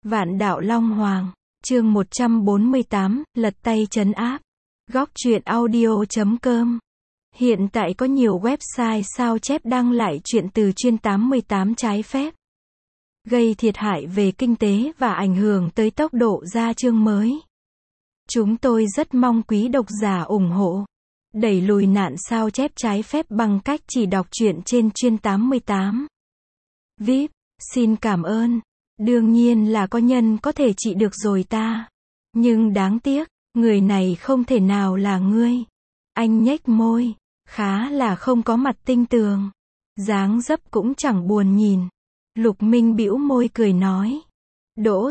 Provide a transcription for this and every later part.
Vạn đạo Long Hoàng, chương 148, lật tay trấn áp. Góc truyện audio.com. Hiện tại có nhiều website sao chép đăng lại truyện từ chuyên 88 trái phép, gây thiệt hại về kinh tế và ảnh hưởng tới tốc độ ra chương mới. Chúng tôi rất mong quý độc giả ủng hộ, đẩy lùi nạn sao chép trái phép bằng cách chỉ đọc truyện trên chuyên 88. VIP, xin cảm ơn. Đương nhiên là có nhân có thể trị được rồi ta. Nhưng đáng tiếc, người này không thể nào là ngươi. Anh nhếch môi, khá là không có mặt tinh tường. Dáng dấp cũng chẳng buồn nhìn. Lục Minh bĩu môi cười nói. Đỗ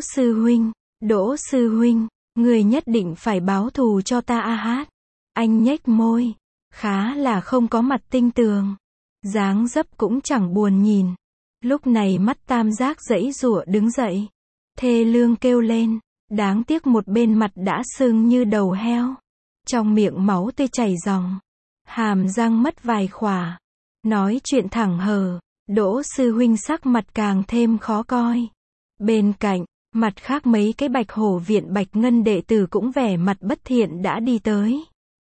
sư huynh, người nhất định phải báo thù cho ta a hát. Anh nhếch môi, khá là không có mặt tinh tường. Dáng dấp cũng chẳng buồn nhìn. Lúc này mắt tam giác giãy giụa đứng dậy. Thê lương kêu lên. Đáng tiếc một bên mặt đã sưng như đầu heo. Trong miệng máu tươi chảy ròng. Hàm răng mất vài khỏa. Nói chuyện thẳng hờ. Đỗ sư huynh sắc mặt càng thêm khó coi. Bên cạnh, mặt khác mấy cái Bạch Hổ viện Bạch Ngân đệ tử cũng vẻ mặt bất thiện đã đi tới.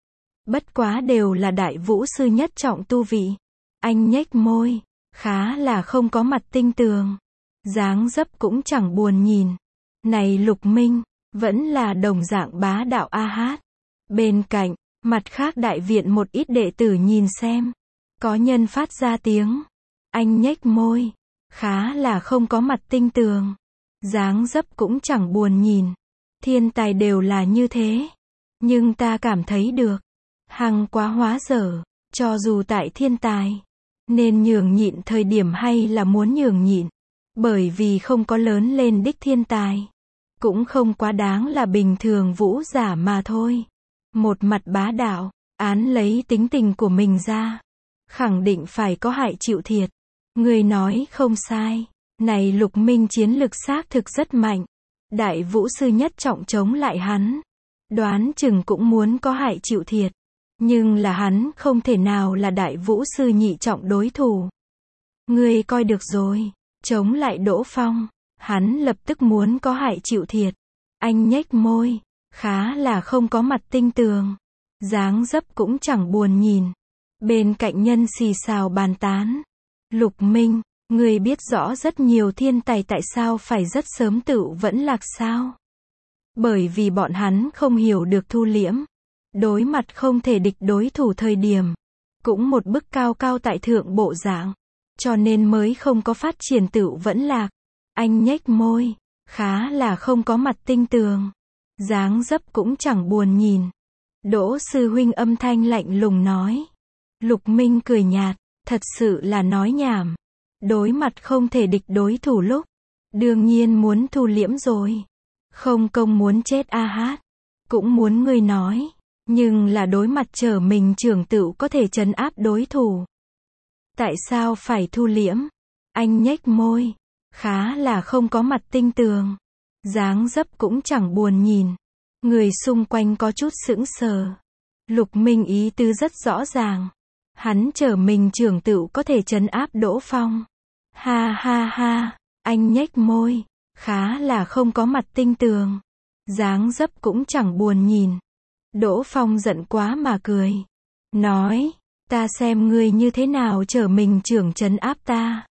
Bất quá đều là đại vũ sư nhất trọng tu vị. Anh nhếch môi, khá là không có mặt tinh tường. Dáng dấp cũng chẳng buồn nhìn. Này Lục Minh, vẫn là đồng dạng bá đạo a hát. Bên cạnh, mặt khác đại viện một ít đệ tử nhìn xem. Có nhân phát ra tiếng. Anh nhếch môi, khá là không có mặt tinh tường. Dáng dấp cũng chẳng buồn nhìn. Thiên tài đều là như thế. Nhưng ta cảm thấy được. Hằng quá hóa dở, cho dù tại thiên tài. Nên nhường nhịn thời điểm hay là muốn nhường nhịn. Bởi vì không có lớn lên đích thiên tài. Cũng không quá đáng là bình thường vũ giả mà thôi. Một mặt bá đạo, án lấy tính tình của mình ra. Khẳng định phải có hại chịu thiệt. Người nói không sai. Này Lục Minh chiến lực xác thực rất mạnh. Đại vũ sư nhất trọng chống lại hắn. Đoán chừng cũng muốn có hại chịu thiệt. Nhưng là hắn không thể nào là đại vũ sư nhị trọng đối thủ. Ngươi coi được rồi. Chống lại Đỗ Phong. Hắn lập tức muốn có hại chịu thiệt. Anh nhếch môi. Khá là không có mặt tinh tường. Dáng dấp cũng chẳng buồn nhìn. Bên cạnh nhân xì xào bàn tán. Lục Minh, ngươi biết rõ rất nhiều thiên tài tại sao phải rất sớm tự vẫn lạc sao? Bởi vì bọn hắn không hiểu được thu liễm. Đối mặt không thể địch đối thủ thời điểm. Cũng một bức cao cao tại thượng bộ dạng. Cho nên mới không có phát triển tự vẫn lạc. Anh nhếch môi, khá là không có mặt tinh tường. Dáng dấp cũng chẳng buồn nhìn. Đỗ sư huynh âm thanh lạnh lùng nói. Lục Minh cười nhạt, thật sự là nói nhảm. Đối mặt không thể địch đối thủ lúc. Đương nhiên muốn thu liễm rồi. Không công muốn chết a hát. Cũng muốn ngươi nói. Nhưng là đối mặt trở mình trưởng tự có thể trấn áp đối thủ. Tại sao phải thu liễm? Anh nhếch môi. Khá là không có mặt tinh tường. Dáng dấp cũng chẳng buồn nhìn. Người xung quanh có chút sững sờ. Lục Minh ý tứ rất rõ ràng. Hắn trở mình trưởng tự có thể trấn áp Đỗ Phong. Ha ha ha. Anh nhếch môi. Khá là không có mặt tinh tường. Dáng dấp cũng chẳng buồn nhìn. Đỗ Phong giận quá mà cười. Nói. Ta xem ngươi như thế nào trở mình trưởng trấn áp ta.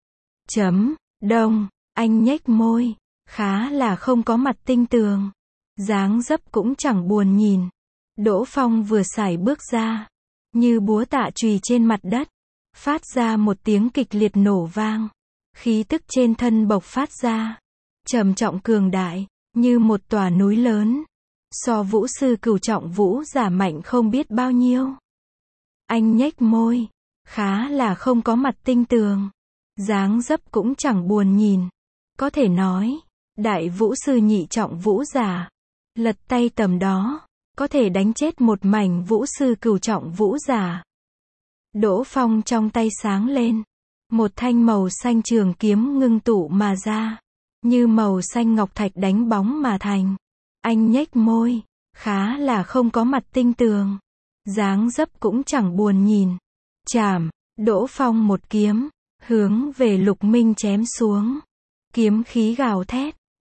Đông. Anh nhếch môi. Khá là không có mặt tinh tường. Dáng dấp cũng chẳng buồn nhìn. Đỗ Phong vừa sải bước ra. Như búa tạ chùy trên mặt đất. Phát ra một tiếng kịch liệt nổ vang. Khí tức trên thân bộc phát ra. Trầm trọng cường đại. Như một tòa núi lớn. So vũ sư cửu trọng vũ giả mạnh không biết bao nhiêu. Anh nhếch môi. Khá là không có mặt tinh tường. Dáng dấp cũng chẳng buồn nhìn. Có thể nói. Đại vũ sư nhị trọng vũ giả. Lật tay tầm đó. Có thể đánh chết một mảnh vũ sư cửu trọng vũ giả. Đỗ Phong trong tay sáng lên. Một thanh màu xanh trường kiếm ngưng tụ mà ra. Như màu xanh ngọc thạch đánh bóng mà thành. Anh nhếch môi. Khá là không có mặt tinh tường. Dáng dấp cũng chẳng buồn nhìn. Chảm. Đỗ Phong một kiếm. Hướng về Lục Minh chém xuống. Kiếm khí gào thét.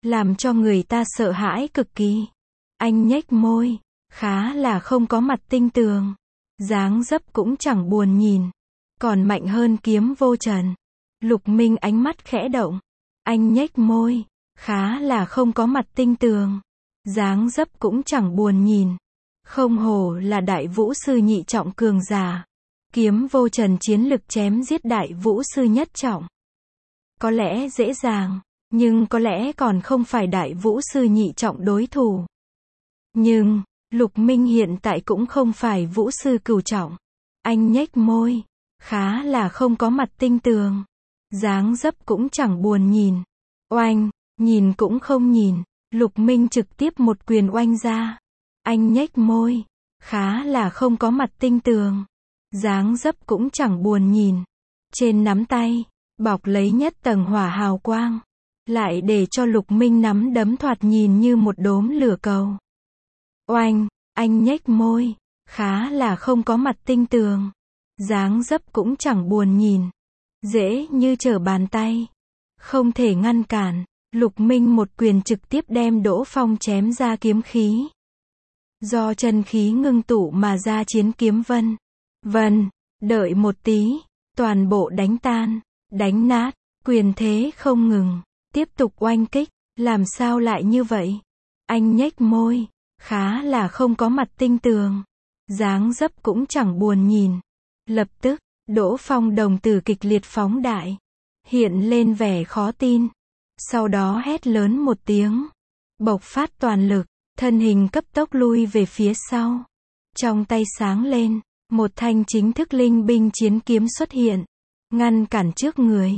làm cho người ta sợ hãi cực kỳ. Anh nhếch môi, khá là không có mặt tinh tường. Dáng dấp cũng chẳng buồn nhìn. Còn mạnh hơn Kiếm Vô Trần. Lục Minh ánh mắt khẽ động. Anh nhếch môi, khá là không có mặt tinh tường. Dáng dấp cũng chẳng buồn nhìn. Không hổ là đại vũ sư nhị trọng cường giả. Kiếm Vô Trần chiến lực chém giết đại vũ sư nhất trọng. Có lẽ dễ dàng, nhưng có lẽ còn không phải đại vũ sư nhị trọng đối thủ. Nhưng, Lục Minh hiện tại cũng không phải vũ sư cửu trọng. Anh nhếch môi, khá là không có mặt tinh tường. Dáng dấp cũng chẳng buồn nhìn. Oanh, nhìn cũng không nhìn. Lục Minh trực tiếp một quyền oanh ra. Anh nhếch môi, khá là không có mặt tinh tường. Dáng dấp cũng chẳng buồn nhìn. Trên nắm tay, bọc lấy nhất tầng hỏa hào quang. Lại để cho Lục Minh nắm đấm thoạt nhìn như một đốm lửa cầu. Oanh, anh nhếch môi, khá là không có mặt tinh tường. Dáng dấp cũng chẳng buồn nhìn. Dễ như trở bàn tay. Không thể ngăn cản. Lục Minh một quyền trực tiếp đem Đỗ Phong chém ra kiếm khí. Do chân khí ngưng tụ mà ra chiến kiếm vân. Vân, đợi một tí. Toàn bộ đánh tan, đánh nát, quyền thế không ngừng. Tiếp tục oanh kích. Làm sao lại như vậy? Anh nhếch môi, khá là không có mặt tinh tường. Dáng dấp cũng chẳng buồn nhìn. Lập tức, Đỗ Phong đồng tử kịch liệt phóng đại. Hiện lên vẻ khó tin. Sau đó hét lớn một tiếng. Bộc phát toàn lực, thân hình cấp tốc lui về phía sau. Trong tay sáng lên, một thanh chính thức linh binh chiến kiếm xuất hiện. Ngăn cản trước người.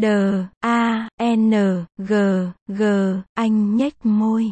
D-A-N-G-G, anh nhếch môi.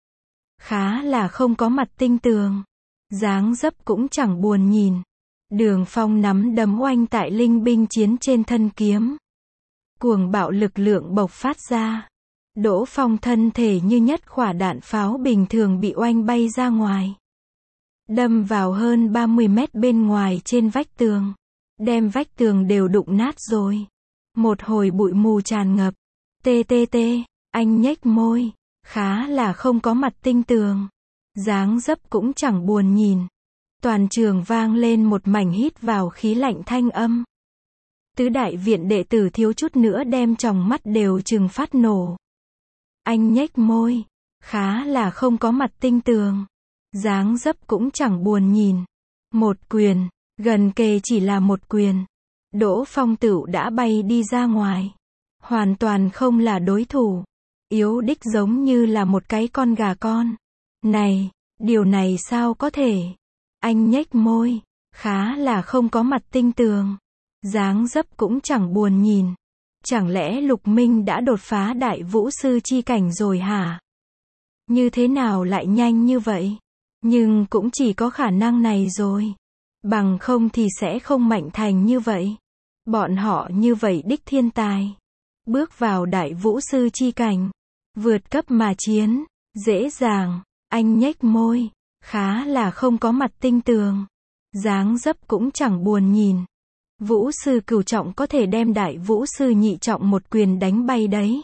Khá là không có mặt tinh tường. Dáng dấp cũng chẳng buồn nhìn. Đường Phong nắm đấm oanh tại linh binh chiến trên thân kiếm. Cuồng bạo lực lượng bộc phát ra. Đỗ Phong thân thể như nhất quả đạn pháo bình thường bị oanh bay ra ngoài. Đâm vào hơn 30 mét bên ngoài trên vách tường. Đem vách tường đều đụng nát rồi. Một hồi bụi mù tràn ngập. TTT, anh nhếch môi. Khá là không có mặt tinh tường. Dáng dấp cũng chẳng buồn nhìn. Toàn trường vang lên một mảnh hít vào khí lạnh thanh âm. Tứ đại viện đệ tử thiếu chút nữa đem tròng mắt đều trừng phát nổ. Anh nhếch môi. Khá là không có mặt tinh tường. Dáng dấp cũng chẳng buồn nhìn. Một quyền, gần kề chỉ là một quyền. Đỗ Phong Tửu đã bay đi ra ngoài. Hoàn toàn không là đối thủ. Yếu đích giống như là một cái con gà con. Này, điều này sao có thể? Anh nhếch môi. Khá là không có mặt tinh tường. Dáng dấp cũng chẳng buồn nhìn. Chẳng lẽ Lục Minh đã đột phá đại vũ sư chi cảnh rồi hả? Như thế nào lại nhanh như vậy? Nhưng cũng chỉ có khả năng này rồi. Bằng không thì sẽ không mạnh thành như vậy. Bọn họ như vậy đích thiên tài. Bước vào đại vũ sư chi cảnh. Vượt cấp mà chiến. Dễ dàng. Anh nhếch môi. Khá là không có mặt tinh tường. Dáng dấp cũng chẳng buồn nhìn. Vũ sư cửu trọng có thể đem đại vũ sư nhị trọng một quyền đánh bay đấy.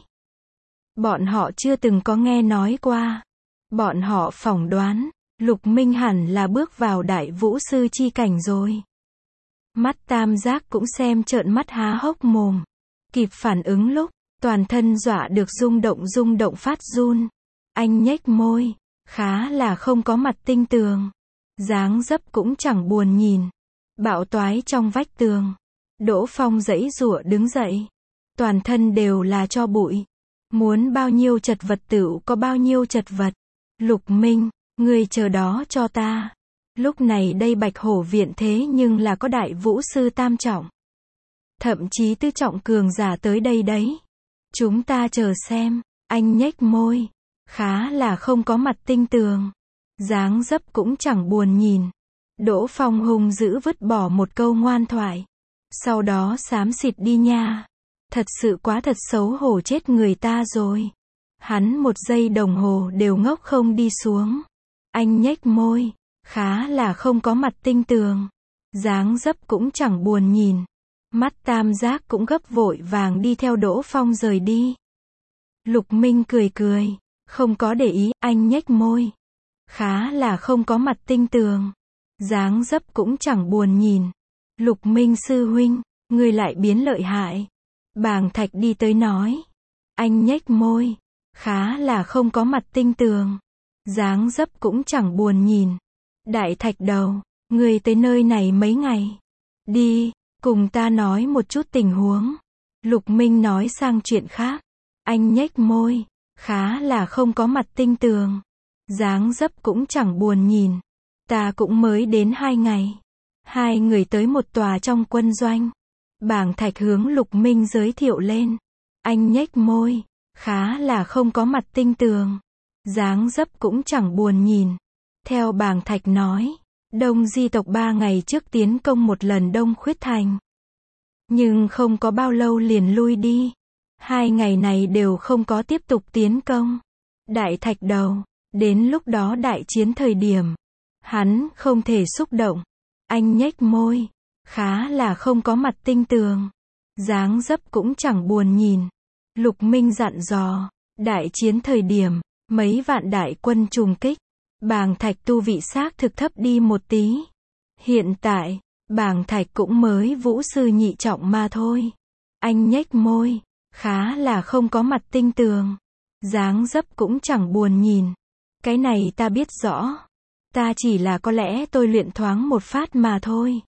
Bọn họ chưa từng có nghe nói qua. Bọn họ phỏng đoán, Lục Minh hẳn là bước vào đại vũ sư chi cảnh rồi. Mắt tam giác cũng xem trợn mắt há hốc mồm. Kịp phản ứng lúc, toàn thân dọa được rung động phát run. Anh nhếch môi, khá là không có mặt tinh tường. Dáng dấp cũng chẳng buồn nhìn. Bạo toái trong vách tường. Đỗ Phong giãy giụa đứng dậy. Toàn thân đều là tro bụi. Muốn bao nhiêu chật vật tựu có bao nhiêu chật vật. Lục Minh, ngươi chờ đó cho ta. Lúc này đây Bạch Hổ viện thế nhưng là có đại vũ sư tam trọng. Thậm chí tứ trọng cường giả tới đây đấy. Chúng ta chờ xem. Anh nhếch môi. Khá là không có mặt tinh tường. Dáng dấp cũng chẳng buồn nhìn. Đỗ Phong hung dữ vứt bỏ một câu ngoan thoại. Sau đó xám xịt đi nha. Thật sự quá thật xấu hổ chết người ta rồi. Hắn một giây đồng hồ đều ngốc không đi xuống. Anh nhếch môi. Khá là không có mặt tinh tường. Dáng dấp cũng chẳng buồn nhìn. Mắt tam giác cũng gấp vội vàng đi theo Đỗ Phong rời đi. Lục Minh cười cười, không có để ý, anh nhếch môi. Khá là không có mặt tinh tường. Dáng dấp cũng chẳng buồn nhìn. Lục Minh sư huynh, ngươi lại biến lợi hại. Bàng Thạch đi tới nói. Anh nhếch môi. Khá là không có mặt tinh tường. Dáng dấp cũng chẳng buồn nhìn. Đại Thạch đầu, ngươi tới nơi này mấy ngày? Đi, cùng ta nói một chút tình huống. Lục Minh nói sang chuyện khác. Anh nhếch môi. Khá là không có mặt tinh tường. Dáng dấp cũng chẳng buồn nhìn. Ta cũng mới đến 2 ngày. Hai người tới một tòa trong quân doanh. Bàng Thạch hướng Lục Minh giới thiệu lên. Anh nhếch môi. Khá là không có mặt tinh tường. Dáng dấp cũng chẳng buồn nhìn. Theo Bàng Thạch nói, Đông Di tộc 3 ngày trước tiến công một lần Đông Khuyết Thành. Nhưng không có bao lâu liền lui đi. 2 ngày này đều không có tiếp tục tiến công. Đại Thạch đầu, đến lúc đó đại chiến thời điểm, hắn không thể xúc động. Anh nhếch môi, khá là không có mặt tinh tường. Dáng dấp cũng chẳng buồn nhìn. Lục Minh dặn dò, đại chiến thời điểm, mấy vạn đại quân trùng kích. Bàng Thạch tu vị xác thực thấp đi một tí. Hiện tại, Bàng Thạch cũng mới vũ sư nhị trọng mà thôi. Anh nhếch môi, khá là không có mặt tinh tường. Dáng dấp cũng chẳng buồn nhìn. Cái này ta biết rõ. Ta chỉ là có lẽ tôi luyện thoáng một phát mà thôi.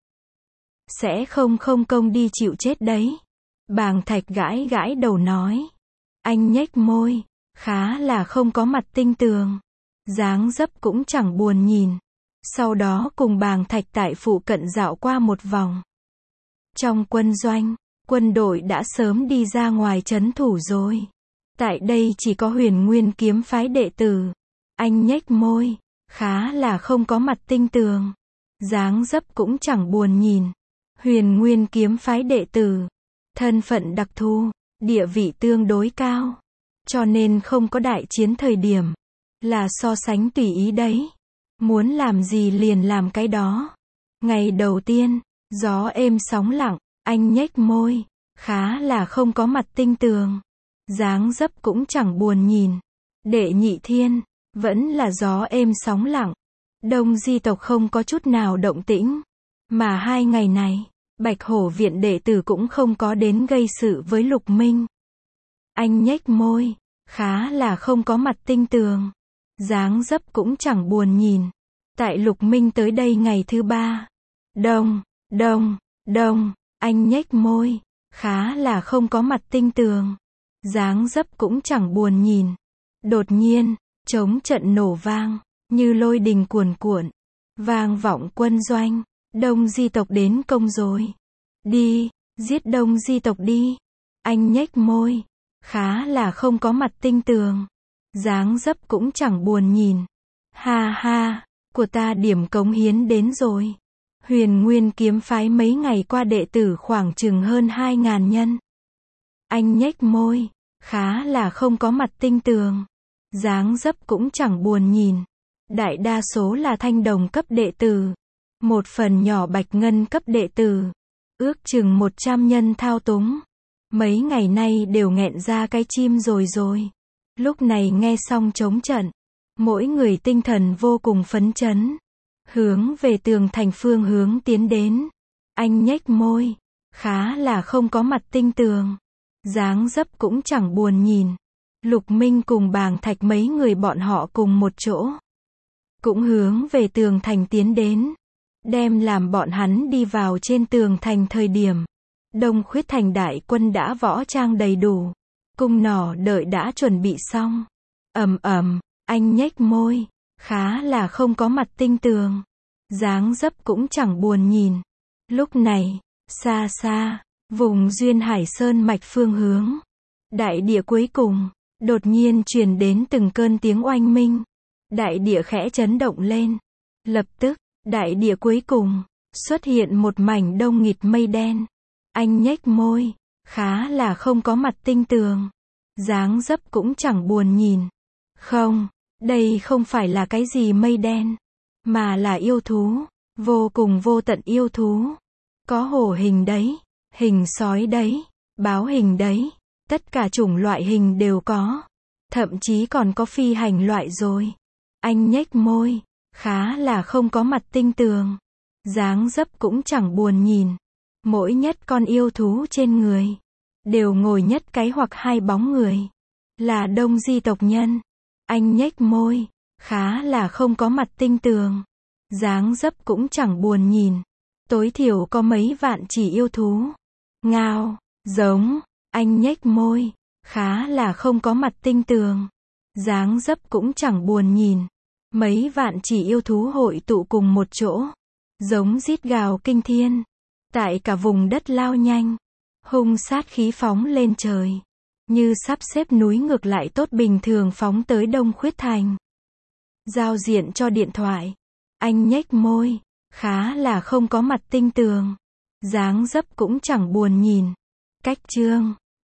Sẽ không công đi chịu chết đấy. Bàng Thạch gãi gãi đầu nói. Anh nhếch môi, khá là không có mặt tinh tường. Dáng dấp cũng chẳng buồn nhìn. Sau đó cùng Bàng Thạch tại phụ cận dạo qua một vòng. Trong quân doanh, quân đội đã sớm đi ra ngoài trấn thủ rồi. Tại đây chỉ có Huyền Nguyên kiếm phái đệ tử. Anh nhếch môi, khá là không có mặt tinh tường. Dáng dấp cũng chẳng buồn nhìn. Huyền Nguyên kiếm phái đệ tử. Thân phận đặc thù, địa vị tương đối cao. Cho nên không có đại chiến thời điểm. Là so sánh tùy ý đấy. Muốn làm gì liền làm cái đó. Ngày đầu tiên, gió êm sóng lặng, anh nhếch môi, khá là không có mặt tinh tường. Dáng dấp cũng chẳng buồn nhìn. Đệ nhị thiên, vẫn là gió êm sóng lặng. Đông Di tộc không có chút nào động tĩnh. Mà 2 ngày này, Bạch Hổ viện đệ tử cũng không có đến gây sự với Lục Minh. Anh nhếch môi, khá là không có mặt tinh tường. Dáng dấp cũng chẳng buồn nhìn. Tại Lục Minh tới đây ngày thứ 3. Đông, anh nhếch môi, khá là không có mặt tinh tường. Dáng dấp cũng chẳng buồn nhìn. Đột nhiên, trống trận nổ vang, như lôi đình cuồn cuộn. Vang vọng quân doanh, Đông Di tộc đến công rồi. Đi, giết Đông Di tộc đi. Anh nhếch môi, khá là không có mặt tinh tường. Dáng dấp cũng chẳng buồn nhìn. Ha ha, của ta điểm cống hiến đến rồi. Huyền Nguyên kiếm phái mấy ngày qua đệ tử khoảng chừng hơn 2.000 nhân. Anh nhếch môi, khá là không có mặt tinh tường. Dáng dấp cũng chẳng buồn nhìn. Đại đa số là thanh đồng cấp đệ tử. Một phần nhỏ bạch ngân cấp đệ tử. Ước chừng 100 nhân thao túng. Mấy ngày nay đều nghẹn ra cái chim rồi. Lúc này nghe xong trống trận. Mỗi người tinh thần vô cùng phấn chấn. Hướng về tường thành phương hướng tiến đến. Anh nhếch môi, khá là không có mặt tinh tường. Dáng dấp cũng chẳng buồn nhìn. Lục Minh cùng Bàng Thạch mấy người bọn họ cùng một chỗ. Cũng hướng về tường thành tiến đến. Đem làm bọn hắn đi vào trên tường thành thời điểm. Đông Khuyết Thành đại quân đã võ trang đầy đủ. Cung nỏ đợi đã chuẩn bị xong. Anh nhếch môi, khá là không có mặt tinh tường. Dáng dấp cũng chẳng buồn nhìn. Lúc này, xa xa, vùng Duyên Hải Sơn mạch phương hướng. Đại địa cuối cùng, đột nhiên truyền đến từng cơn tiếng oanh minh. Đại địa khẽ chấn động lên. Lập tức, đại địa cuối cùng, xuất hiện một mảnh đông nghịt mây đen. Anh nhếch môi, khá là không có mặt tinh tường. Dáng dấp cũng chẳng buồn nhìn. Không, đây không phải là cái gì mây đen, mà là yêu thú, vô cùng vô tận yêu thú. Có hổ hình đấy, hình sói đấy, báo hình đấy, tất cả chủng loại hình đều có. Thậm chí còn có phi hành loại rồi. Anh nhếch môi, khá là không có mặt tinh tường. Dáng dấp cũng chẳng buồn nhìn. Mỗi nhất con yêu thú trên người, đều ngồi nhất cái hoặc hai bóng người. Là Đông Di tộc nhân. Anh nhếch môi, khá là không có mặt tinh tường. Dáng dấp cũng chẳng buồn nhìn. Tối thiểu có mấy vạn chỉ yêu thú. Ngao, giống, anh nhếch môi, khá là không có mặt tinh tường. Dáng dấp cũng chẳng buồn nhìn. Mấy vạn chỉ yêu thú hội tụ cùng một chỗ. Giống rít gào kinh thiên. Tại cả vùng đất lao nhanh. Hung sát khí phóng lên trời. Như sắp xếp núi ngược lại tốt bình thường phóng tới Đông Khuyết Thành. Giao diện cho điện thoại. Anh nhếch môi, khá là không có mặt tinh tường. Dáng dấp cũng chẳng buồn nhìn. Cách chương